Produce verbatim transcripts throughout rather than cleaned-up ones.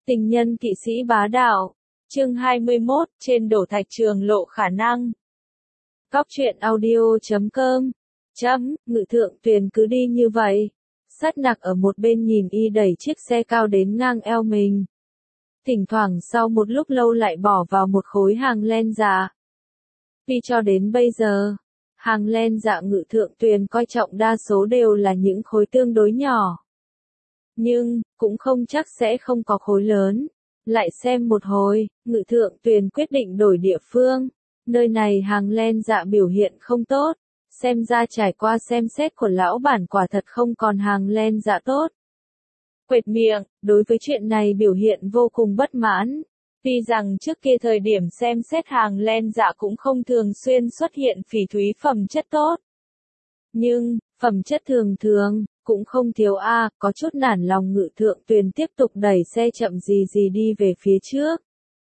Tình nhân kỵ sĩ bá đạo. Chương hai mươi mốt, trên đổ thạch trường lộ khả năng. Cóc truyện audio chấm com. Chấm, Ngự Thượng Tuyền cứ đi như vậy. Sát Nặc ở một bên nhìn y đẩy chiếc xe cao đến ngang eo mình. Thỉnh thoảng sau một lúc lâu lại bỏ vào một khối hàng len dạ. Vì cho đến bây giờ, hàng len dạ Ngự Thượng Tuyền coi trọng đa số đều là những khối tương đối nhỏ. Nhưng, cũng không chắc sẽ không có khối lớn. Lại xem một hồi, Ngự Thượng Tuyền quyết định đổi địa phương. Nơi này hàng len dạ biểu hiện không tốt. Xem ra trải qua xem xét của lão bản quả thật không còn hàng len dạ tốt. Quệt miệng, đối với chuyện này biểu hiện vô cùng bất mãn. Tuy rằng trước kia thời điểm xem xét hàng len dạ cũng không thường xuyên xuất hiện phỉ thúy phẩm chất tốt. Nhưng, phẩm chất thường thường, cũng không thiếu a, à, có chút nản lòng Ngự Thượng Tuyền tiếp tục đẩy xe chậm gì gì đi về phía trước.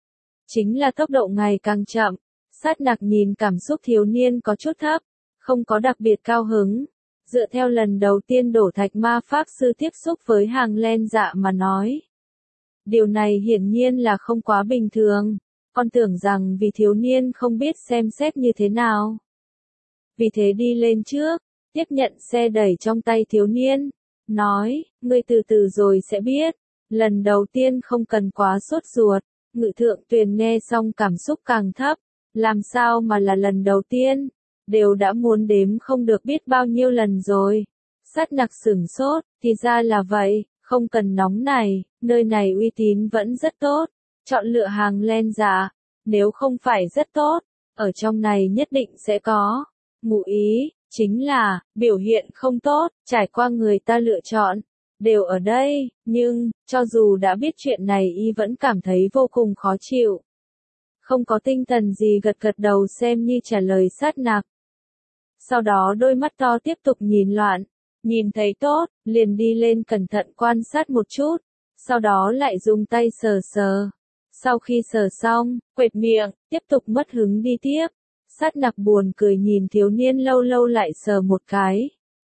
Chính là tốc độ ngày càng chậm, Sát Nặc nhìn cảm xúc thiếu niên có chút thấp, không có đặc biệt cao hứng. Dựa theo lần đầu tiên đổ thạch ma pháp sư tiếp xúc với hàng len dạ mà nói. Điều này hiển nhiên là không quá bình thường, con tưởng rằng vì thiếu niên không biết xem xét như thế nào. Vì thế đi lên trước, tiếp nhận xe đẩy trong tay thiếu niên, nói, ngươi từ từ rồi sẽ biết, lần đầu tiên không cần quá sốt ruột. Ngự Thượng Tuyền nghe xong cảm xúc càng thấp, làm sao mà là lần đầu tiên, đều đã muốn đếm không được biết bao nhiêu lần rồi. Sát Nặc sửng sốt, thì ra là vậy, không cần nóng này, nơi này uy tín vẫn rất tốt, chọn lựa hàng len dạ, nếu không phải rất tốt, ở trong này nhất định sẽ có. Ngụ ý, chính là, biểu hiện không tốt, trải qua người ta lựa chọn, đều ở đây, nhưng, cho dù đã biết chuyện này y vẫn cảm thấy vô cùng khó chịu. Không có tinh thần gì gật gật đầu xem như trả lời Sát Nặc. Sau đó đôi mắt to tiếp tục nhìn loạn, nhìn thấy tốt, liền đi lên cẩn thận quan sát một chút, sau đó lại dùng tay sờ sờ. Sau khi sờ xong, quệt miệng, tiếp tục mất hứng đi tiếp. Sát Nặc buồn cười nhìn thiếu niên lâu lâu lại sờ một cái.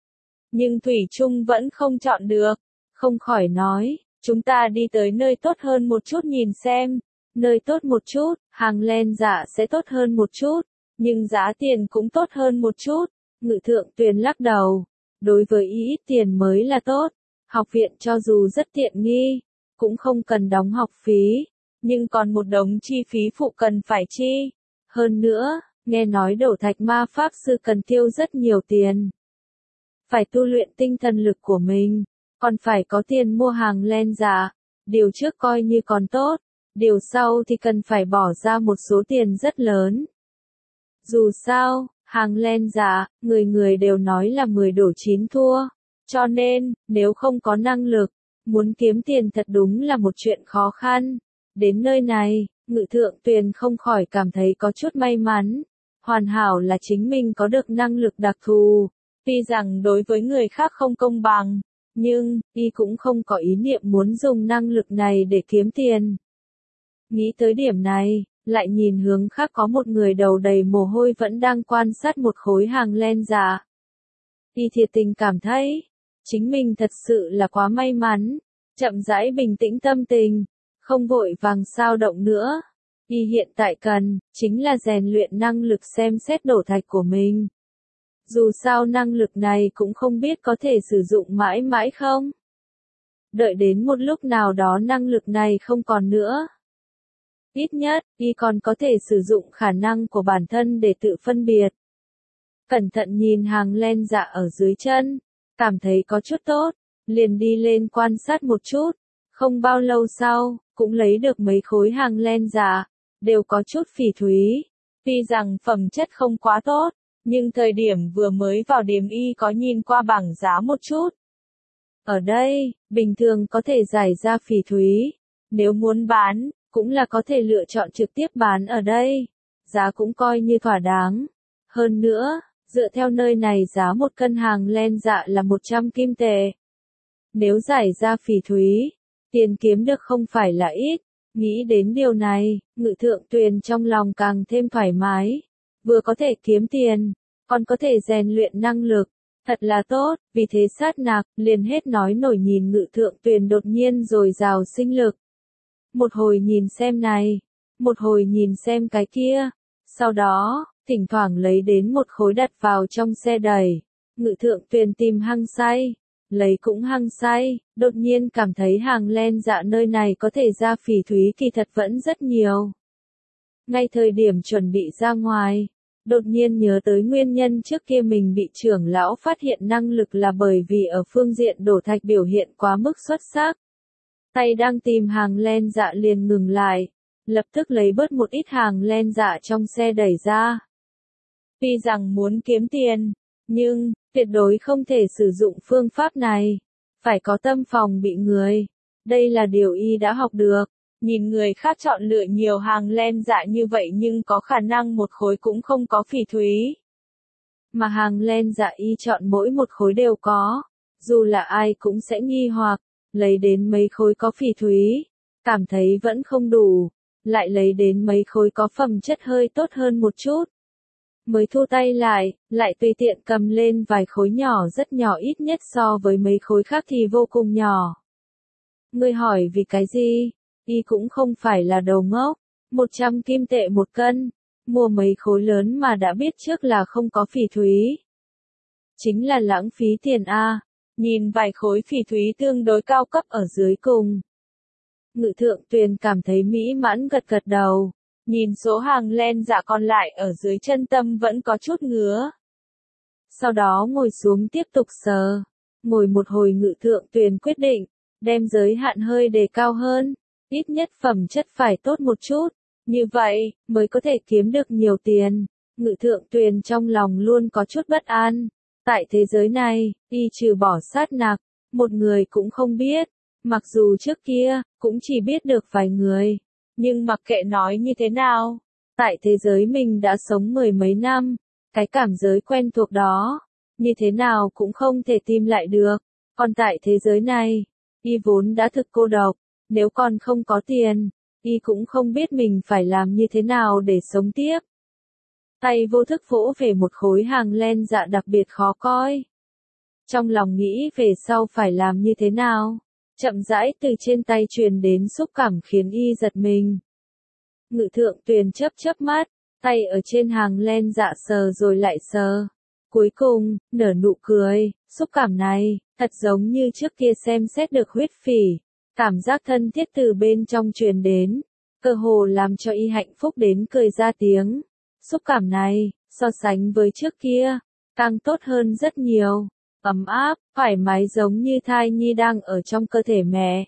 Nhưng Thủy Trung vẫn không chọn được, không khỏi nói, chúng ta đi tới nơi tốt hơn một chút nhìn xem, nơi tốt một chút, hàng len dạ sẽ tốt hơn một chút, nhưng giá tiền cũng tốt hơn một chút. Ngự Thượng Tuyền lắc đầu, đối với ý ít tiền mới là tốt, học viện cho dù rất tiện nghi, cũng không cần đóng học phí, nhưng còn một đống chi phí phụ cần phải chi. Hơn nữa, nghe nói đổ thạch ma pháp sư cần tiêu rất nhiều tiền. Phải tu luyện tinh thần lực của mình, còn phải có tiền mua hàng len dạ, điều trước coi như còn tốt, điều sau thì cần phải bỏ ra một số tiền rất lớn. Dù sao, hàng len dạ, người người đều nói là mười đổ chín thua, cho nên, nếu không có năng lực, muốn kiếm tiền thật đúng là một chuyện khó khăn. Đến nơi này, Ngự Thượng Tuyền không khỏi cảm thấy có chút may mắn. Hoàn hảo là chính mình có được năng lực đặc thù, tuy rằng đối với người khác không công bằng, nhưng, y cũng không có ý niệm muốn dùng năng lực này để kiếm tiền. Nghĩ tới điểm này, lại nhìn hướng khác có một người đầu đầy mồ hôi vẫn đang quan sát một khối hàng len dạ. Y thiệt tình cảm thấy, chính mình thật sự là quá may mắn, chậm rãi bình tĩnh tâm tình, không vội vàng sao động nữa. Y hiện tại cần, chính là rèn luyện năng lực xem xét đổ thạch của mình. Dù sao năng lực này cũng không biết có thể sử dụng mãi mãi không. Đợi đến một lúc nào đó năng lực này không còn nữa. Ít nhất, y còn có thể sử dụng khả năng của bản thân để tự phân biệt. Cẩn thận nhìn hàng len dạ ở dưới chân, cảm thấy có chút tốt, liền đi lên quan sát một chút. Không bao lâu sau, cũng lấy được mấy khối hàng len dạ, đều có chút phỉ thúy. Tuy rằng phẩm chất không quá tốt, nhưng thời điểm vừa mới vào điểm y có nhìn qua bảng giá một chút. Ở đây, bình thường có thể giải ra phỉ thúy. Nếu muốn bán, cũng là có thể lựa chọn trực tiếp bán ở đây. Giá cũng coi như thỏa đáng. Hơn nữa, dựa theo nơi này giá một cân hàng len dạ là một trăm kim tệ. Nếu giải ra phỉ thúy, tiền kiếm được không phải là ít. Nghĩ đến điều này, Ngự Thượng Tuyền trong lòng càng thêm thoải mái. Vừa có thể kiếm tiền, còn có thể rèn luyện năng lực. Thật là tốt, vì thế Sát Nặc liền hết nói nổi nhìn Ngự Thượng Tuyền đột nhiên dồi dào sinh lực. một hồi nhìn xem này, một hồi nhìn xem cái kia, sau đó, thỉnh thoảng lấy đến một khối đặt vào trong xe đẩy. Ngự thượng tuyền tìm hăng say, lấy cũng hăng say, đột nhiên cảm thấy hàng len dạ nơi này có thể ra phỉ thúy kỳ thật vẫn rất nhiều. Ngay thời điểm chuẩn bị ra ngoài, đột nhiên nhớ tới nguyên nhân trước kia mình bị trưởng lão phát hiện năng lực là bởi vì ở phương diện đổ thạch biểu hiện quá mức xuất sắc. Tay đang tìm hàng len dạ liền ngừng lại, lập tức lấy bớt một ít hàng len dạ trong xe đẩy ra. Tuy rằng muốn kiếm tiền, nhưng, tuyệt đối không thể sử dụng phương pháp này. Phải có tâm phòng bị người. Đây là điều y đã học được. Nhìn người khác chọn lựa nhiều hàng len dạ như vậy nhưng có khả năng một khối cũng không có phỉ thúy. Mà hàng len dạ y chọn mỗi một khối đều có. Dù là ai cũng sẽ nghi hoặc, lấy đến mấy khối có phỉ thúy. Cảm thấy vẫn không đủ. Lại lấy đến mấy khối có phẩm chất hơi tốt hơn một chút. Mới thu tay lại, lại tùy tiện cầm lên vài khối nhỏ rất nhỏ ít nhất so với mấy khối khác thì vô cùng nhỏ. Ngươi hỏi vì cái gì? Y cũng không phải là đầu ngốc. một trăm kim tệ một cân. Mua mấy khối lớn mà đã biết trước là không có phỉ thúy. Chính là lãng phí tiền a. Nhìn vài khối phỉ thúy tương đối cao cấp ở dưới cùng. Ngự thượng tuyền cảm thấy mỹ mãn gật gật đầu. Nhìn số hàng len dạ còn lại ở dưới chân tâm vẫn có chút ngứa. Sau đó ngồi xuống tiếp tục sờ. Ngồi một hồi ngự thượng tuyền quyết định, đem giới hạn hơi đề cao hơn. Ít nhất phẩm chất phải tốt một chút. Như vậy, mới có thể kiếm được nhiều tiền. Ngự thượng tuyền trong lòng luôn có chút bất an. Tại thế giới này, y trừ bỏ sát nặc, một người cũng không biết. Mặc dù trước kia, cũng chỉ biết được vài người. Nhưng mặc kệ nói như thế nào, tại thế giới mình đã sống mười mấy năm, cái cảm giới quen thuộc đó, như thế nào cũng không thể tìm lại được. Còn tại thế giới này, y vốn đã thực cô độc, nếu còn không có tiền, y cũng không biết mình phải làm như thế nào để sống tiếp. Tay vô thức vỗ về một khối hàng len dạ đặc biệt khó coi. Trong lòng nghĩ về sau phải làm như thế nào. Chậm rãi từ trên tay truyền đến xúc cảm khiến y giật mình. Ngự thượng tuyền chớp chớp mắt, tay ở trên hàng len dạ sờ rồi lại sờ. Cuối cùng, nở nụ cười, xúc cảm này, thật giống như trước kia xem xét được huyết phỉ. Cảm giác thân thiết từ bên trong truyền đến, cơ hồ làm cho y hạnh phúc đến cười ra tiếng. Xúc cảm này, so sánh với trước kia, càng tốt hơn rất nhiều. Ấm áp, thoải mái giống như thai nhi đang ở trong cơ thể mẹ.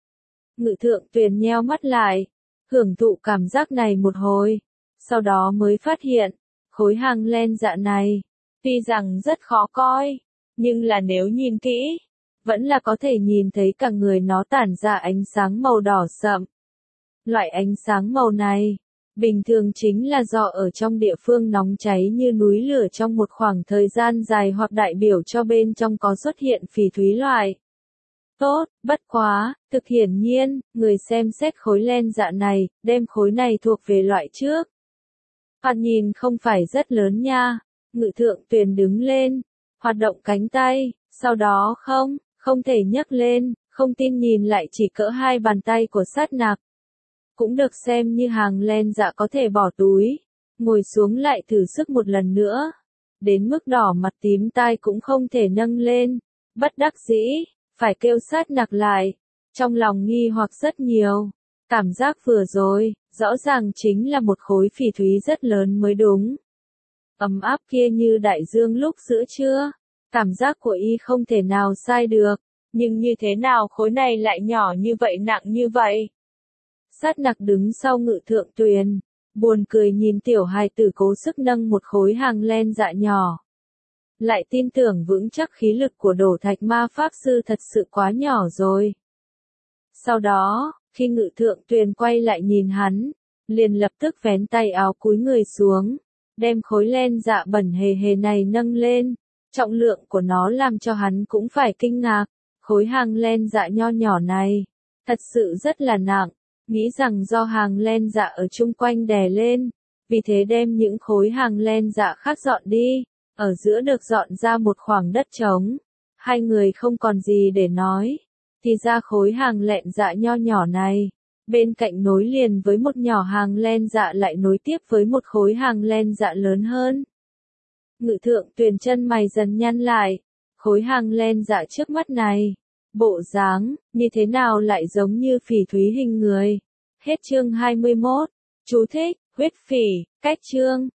Ngự thượng tuyền nheo mắt lại, hưởng thụ cảm giác này một hồi, sau đó mới phát hiện, khối hàng len dạ này, tuy rằng rất khó coi, nhưng là nếu nhìn kỹ, vẫn là có thể nhìn thấy cả người nó tản ra ánh sáng màu đỏ sậm. Loại ánh sáng màu này, bình thường chính là do ở trong địa phương nóng cháy như núi lửa trong một khoảng thời gian dài hoặc đại biểu cho bên trong có xuất hiện phỉ thúy loại. Tốt, bất quá, thực hiển nhiên, người xem xét khối len dạ này, đem khối này thuộc về loại trước. Hoạt nhìn không phải rất lớn nha. Ngự thượng tuyền đứng lên, hoạt động cánh tay, sau đó không, không thể nhấc lên, không tin nhìn lại chỉ cỡ hai bàn tay của sát nặc. Cũng được xem như hàng len dạ có thể bỏ túi. Ngồi xuống lại thử sức một lần nữa. Đến mức đỏ mặt tím tai cũng không thể nâng lên. Bất đắc dĩ, phải kêu sát nặc lại. Trong lòng nghi hoặc rất nhiều. Cảm giác vừa rồi, rõ ràng chính là một khối phỉ thúy rất lớn mới đúng. Ấm áp kia như đại dương lúc giữa trưa. Cảm giác của y không thể nào sai được. Nhưng như thế nào khối này lại nhỏ như vậy nặng như vậy? Sát nặc đứng sau ngự thượng tuyền, buồn cười nhìn tiểu hài tử cố sức nâng một khối hàng len dạ nhỏ. Lại tin tưởng vững chắc khí lực của đổ thạch ma pháp sư thật sự quá nhỏ rồi. Sau đó, khi ngự thượng tuyền quay lại nhìn hắn, liền lập tức vén tay áo cúi người xuống, đem khối len dạ bẩn hề hề này nâng lên. Trọng lượng của nó làm cho hắn cũng phải kinh ngạc, khối hàng len dạ nho nhỏ này, thật sự rất là nặng. Nghĩ rằng do hàng len dạ ở chung quanh đè lên, vì thế đem những khối hàng len dạ khác dọn đi, ở giữa được dọn ra một khoảng đất trống. Hai người không còn gì để nói, thì ra khối hàng len dạ nho nhỏ này, Bên cạnh nối liền với một nhỏ hàng len dạ lại nối tiếp với một khối hàng len dạ lớn hơn. Ngự thượng Tuyền chân mày dần nhăn lại. Khối hàng len dạ trước mắt này. Bộ dáng, như thế nào lại giống như phỉ thúy hình người. Hết chương hai mươi mốt. Chú thích, huyết phỉ, cách chương.